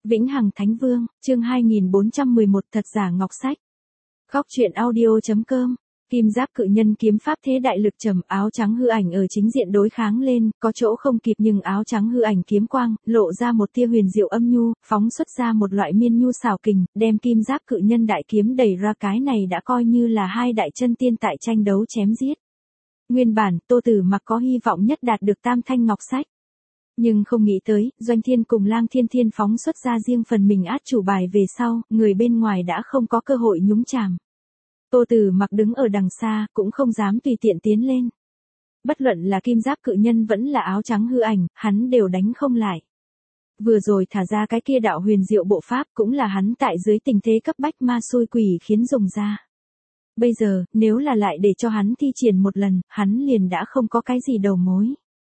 Vĩnh Hằng Thánh Vương, chương 2411 thật giả ngọc sách. Góc truyện audio.com. Kim giáp cự nhân kiếm pháp thế đại lực trầm, áo trắng hư ảnh ở chính diện đối kháng lên, có chỗ không kịp nhưng áo trắng hư ảnh kiếm quang, lộ ra một tia huyền diệu âm nhu, phóng xuất ra một loại miên nhu xảo kình, đem kim giáp cự nhân đại kiếm đẩy ra, cái này đã coi như là hai đại chân tiên tại tranh đấu chém giết. Nguyên bản, Tô Tử Mặc có hy vọng nhất đạt được tam thanh ngọc sách. Nhưng không nghĩ tới, Doanh Thiên cùng Lang Thiên Thiên phóng xuất ra riêng phần mình át chủ bài về sau, người bên ngoài đã không có cơ hội nhúng chàm. Tô Tử Mặc đứng ở đằng xa, cũng không dám tùy tiện tiến lên. Bất luận là kim giáp cự nhân vẫn là áo trắng hư ảnh, hắn đều đánh không lại. Vừa rồi thả ra cái kia đạo huyền diệu bộ pháp cũng là hắn tại dưới tình thế cấp bách ma xui quỷ khiến dùng ra. Bây giờ, nếu là lại để cho hắn thi triển một lần, hắn liền đã không có cái gì đầu mối.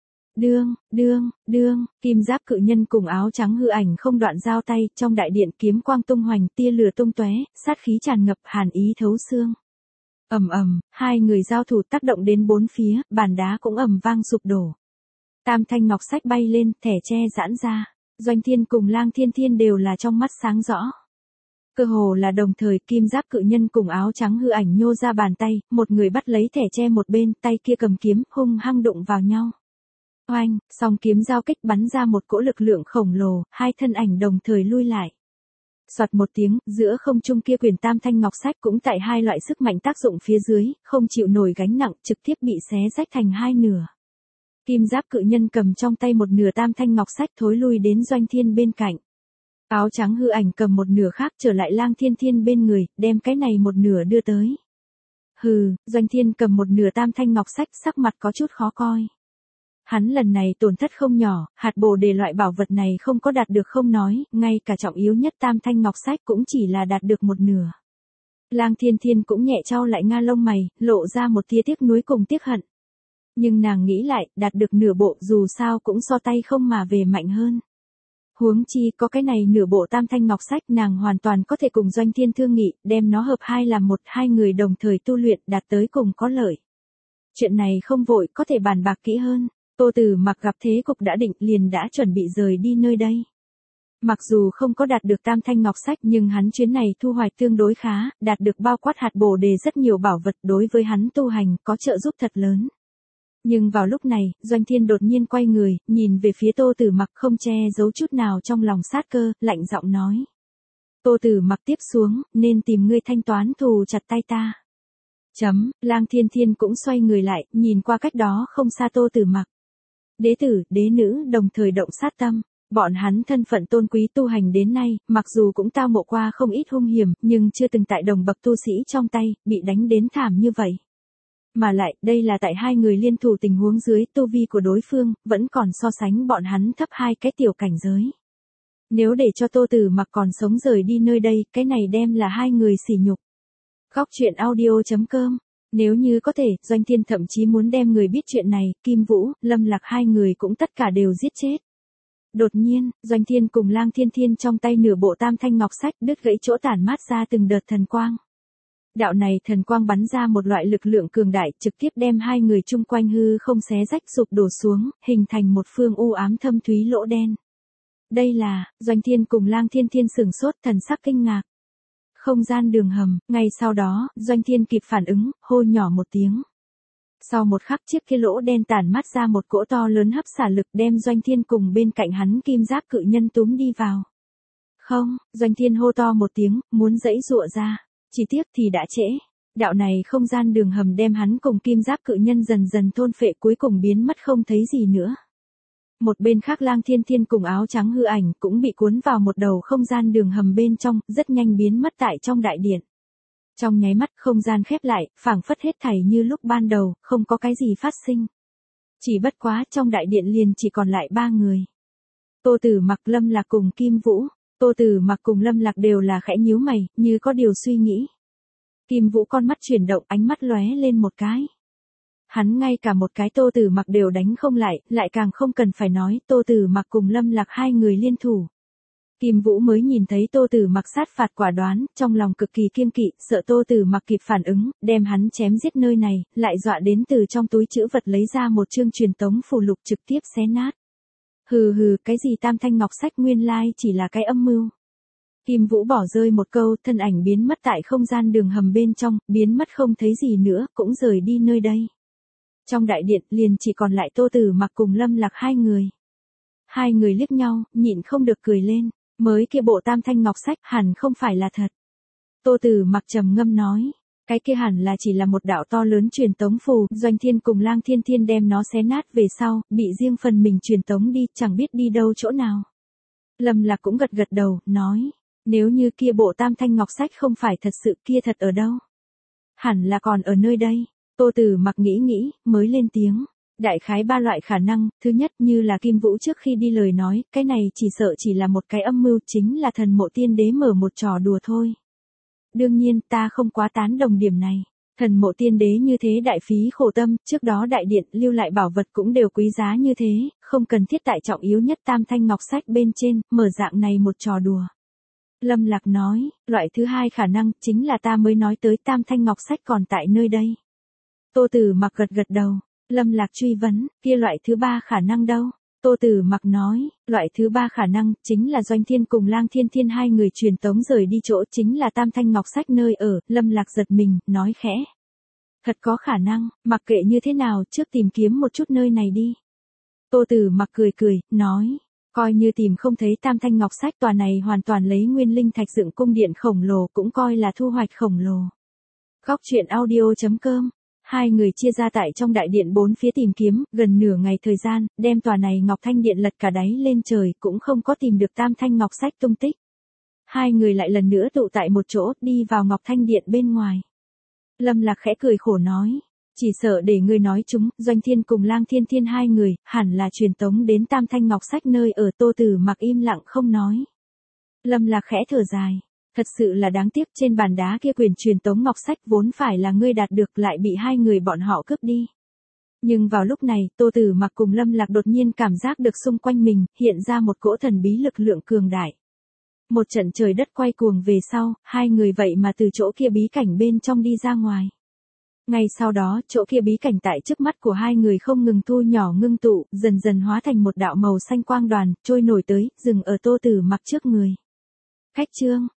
Đương, kim giáp cự nhân cùng áo trắng hư ảnh không đoạn giao tay, trong đại điện kiếm quang tung hoành, tia lửa tung tóe, sát khí tràn ngập, hàn ý thấu xương. Ầm, hai người giao thủ tác động đến bốn phía, bàn đá cũng ầm vang sụp đổ. Tam thanh ngọc sách bay lên, thẻ tre giãn ra, Doanh Thiên cùng Lang Thiên Thiên đều là trong mắt sáng rõ. Cơ hồ là đồng thời, kim giáp cự nhân cùng áo trắng hư ảnh nhô ra bàn tay, một người bắt lấy thẻ tre một bên, tay kia cầm kiếm, hung hăng đụng vào nhau. Oanh, song kiếm giao kích bắn ra một cỗ lực lượng khổng lồ, hai thân ảnh đồng thời lui lại. Soạt một tiếng, giữa không trung kia quyển tam thanh ngọc sách cũng tại hai loại sức mạnh tác dụng phía dưới, không chịu nổi gánh nặng, trực tiếp bị xé rách thành hai nửa. Kim giáp cự nhân cầm trong tay một nửa tam thanh ngọc sách thối lui đến Doanh Thiên bên cạnh. Áo trắng hư ảnh cầm một nửa khác trở lại Lang Thiên Thiên bên người, đem cái này một nửa đưa tới. Hừ, Doanh Thiên cầm một nửa tam thanh ngọc sách, sắc mặt có chút khó coi. Hắn lần này tổn thất không nhỏ, hạt bồ đề loại bảo vật này không có đạt được không nói, ngay cả trọng yếu nhất tam thanh ngọc sách cũng chỉ là đạt được một nửa. Lang Thiên Thiên cũng nhẹ chau lại nga lông mày, lộ ra một tia tiếc nuối cùng tiếc hận. Nhưng nàng nghĩ lại, đạt được nửa bộ dù sao cũng so tay không mà về mạnh hơn. Huống chi có cái này nửa bộ tam thanh ngọc sách, nàng hoàn toàn có thể cùng Doanh Thiên thương nghị, đem nó hợp hai làm một, hai người đồng thời tu luyện đạt tới cùng có lợi. Chuyện này không vội, có thể bàn bạc kỹ hơn. Tô Tử Mặc gặp thế cục đã định, liền đã chuẩn bị rời đi nơi đây. Mặc dù không có đạt được tam thanh ngọc sách nhưng hắn chuyến này thu hoạch tương đối khá, đạt được bao quát hạt bồ đề rất nhiều bảo vật, đối với hắn tu hành có trợ giúp thật lớn. Nhưng vào lúc này, Doanh Thiên đột nhiên quay người, nhìn về phía Tô Tử Mặc, không che giấu chút nào trong lòng sát cơ, lạnh giọng nói. Tô Tử Mặc tiếp xuống, nên tìm ngươi thanh toán thù chặt tay ta. Lang Thiên Thiên cũng xoay người lại, nhìn qua cách đó không xa Tô Tử Mặc. Đế tử, đế nữ đồng thời động sát tâm, bọn hắn thân phận tôn quý tu hành đến nay, mặc dù cũng tao ngộ qua không ít hung hiểm, nhưng chưa từng tại đồng bậc tu sĩ trong tay, bị đánh đến thảm như vậy. Mà lại, đây là tại hai người liên thủ tình huống dưới, tu vi của đối phương, vẫn còn so sánh bọn hắn thấp hai cái tiểu cảnh giới. Nếu để cho Tô Tử Mặc còn sống rời đi nơi đây, cái này đem là hai người sỉ nhục. Góc truyện audio.com. Nếu như có thể, Doanh Thiên thậm chí muốn đem người biết chuyện này, Kim Vũ, Lâm Lạc hai người cũng tất cả đều giết chết. Đột nhiên, Doanh Thiên cùng Lang Thiên Thiên trong tay nửa bộ tam thanh ngọc sách đứt gãy chỗ tản mát ra từng đợt thần quang. Đạo này thần quang bắn ra một loại lực lượng cường đại, trực tiếp đem hai người chung quanh hư không xé rách sụp đổ xuống, hình thành một phương u ám thâm thúy lỗ đen. Đây là, Doanh Thiên cùng Lang Thiên Thiên sửng sốt, thần sắc kinh ngạc. Không gian đường hầm, ngay sau đó, Doanh Thiên kịp phản ứng, hô nhỏ một tiếng. Sau một khắc, chiếc kia lỗ đen tản mắt ra một cỗ to lớn hấp xả lực, đem Doanh Thiên cùng bên cạnh hắn kim giáp cự nhân túm đi vào. Không, Doanh Thiên hô to một tiếng, muốn giãy giụa ra, chỉ tiếc thì đã trễ. Đạo này không gian đường hầm đem hắn cùng kim giáp cự nhân dần dần thôn phệ, cuối cùng biến mất không thấy gì nữa. Một bên khác Lang Thiên Thiên cùng áo trắng hư ảnh cũng bị cuốn vào một đầu không gian đường hầm bên trong, rất nhanh biến mất tại trong đại điện. Trong nháy mắt không gian khép lại, phảng phất hết thảy như lúc ban đầu, không có cái gì phát sinh. Chỉ bất quá trong đại điện liền chỉ còn lại ba người. Tô Tử Mặc, Lâm Lạc cùng Kim Vũ. Tô Tử Mặc cùng Lâm Lạc đều là khẽ nhíu mày, như có điều suy nghĩ. Kim Vũ con mắt chuyển động, ánh mắt lóe lên một cái. Hắn ngay cả một cái Tô Tử Mặc đều đánh không lại càng không cần phải nói, Tô Tử Mặc cùng Lâm Lạc hai người liên thủ. Kim Vũ mới nhìn thấy Tô Tử Mặc sát phạt quả đoán, trong lòng cực kỳ kiêng kỵ, sợ Tô Tử Mặc kịp phản ứng, đem hắn chém giết nơi này, lại dọa đến từ trong túi trữ vật lấy ra một chương truyền tống phù lục trực tiếp xé nát. Hừ hừ, cái gì tam thanh ngọc sách nguyên lai chỉ là cái âm mưu. Kim Vũ bỏ rơi một câu, thân ảnh biến mất tại không gian đường hầm bên trong, biến mất không thấy gì nữa, cũng rời đi nơi đây. Trong đại điện liền chỉ còn lại Tô Tử Mặc cùng Lâm Lạc hai người. Hai người liếc nhau, nhịn không được cười lên, mới kia bộ tam thanh ngọc sách hẳn không phải là thật. Tô Tử Mặc trầm ngâm nói, cái kia hẳn là chỉ là một đạo to lớn truyền tống phù, Doanh Thiên cùng Lang Thiên Thiên đem nó xé nát về sau, bị riêng phần mình truyền tống đi, chẳng biết đi đâu chỗ nào. Lâm Lạc cũng gật gật đầu, nói, nếu như kia bộ tam thanh ngọc sách không phải thật sự kia thật ở đâu? Hẳn là còn ở nơi đây. Tô Tử Mặc nghĩ, mới lên tiếng. Đại khái ba loại khả năng, thứ nhất như là Kim Vũ trước khi đi lời nói, cái này chỉ sợ chỉ là một cái âm mưu, chính là thần mộ tiên đế mở một trò đùa thôi. Đương nhiên, ta không quá tán đồng điểm này. Thần mộ tiên đế như thế đại phí khổ tâm, trước đó đại điện lưu lại bảo vật cũng đều quý giá như thế, không cần thiết tại trọng yếu nhất tam thanh ngọc sách bên trên, mở dạng này một trò đùa. Lâm Lạc nói, loại thứ hai khả năng chính là ta mới nói tới tam thanh ngọc sách còn tại nơi đây. Tô Tử Mặc gật gật đầu. Lâm Lạc truy vấn, kia loại thứ ba khả năng đâu? Tô Tử Mặc nói, loại thứ ba khả năng chính là Doanh Thiên cùng Lang Thiên Thiên hai người truyền tống rời đi chỗ chính là tam thanh ngọc sách nơi ở. Lâm Lạc giật mình, nói khẽ. Thật có khả năng, mặc kệ như thế nào trước tìm kiếm một chút nơi này đi. Tô Tử Mặc cười, nói. Coi như tìm không thấy tam thanh ngọc sách, tòa này hoàn toàn lấy nguyên linh thạch dựng cung điện khổng lồ cũng coi là thu hoạch khổng lồ. Góc truyện audio.com. Hai người chia ra tại trong đại điện bốn phía tìm kiếm, gần nửa ngày thời gian, đem tòa này ngọc thanh điện lật cả đáy lên trời, cũng không có tìm được tam thanh ngọc sách tung tích. Hai người lại lần nữa tụ tại một chỗ, đi vào ngọc thanh điện bên ngoài. Lâm Lạc khẽ cười khổ nói. Chỉ sợ để ngươi nói chúng, Doanh Thiên cùng Lang Thiên Thiên hai người, hẳn là truyền tống đến tam thanh ngọc sách nơi ở. Tô Tử Mặc im lặng không nói. Lâm Lạc khẽ thở dài. Thật sự là đáng tiếc, trên bàn đá kia quyền truyền tống ngọc sách vốn phải là ngươi đạt được lại bị hai người bọn họ cướp đi. Nhưng vào lúc này, Tô Tử Mặc cùng Lâm Lạc đột nhiên cảm giác được xung quanh mình, hiện ra một cỗ thần bí lực lượng cường đại. Một trận trời đất quay cuồng về sau, hai người vậy mà từ chỗ kia bí cảnh bên trong đi ra ngoài. Ngay sau đó, chỗ kia bí cảnh tại trước mắt của hai người không ngừng thu nhỏ ngưng tụ, dần dần hóa thành một đạo màu xanh quang đoàn, trôi nổi tới, dừng ở Tô Tử Mặc trước người. Cách chương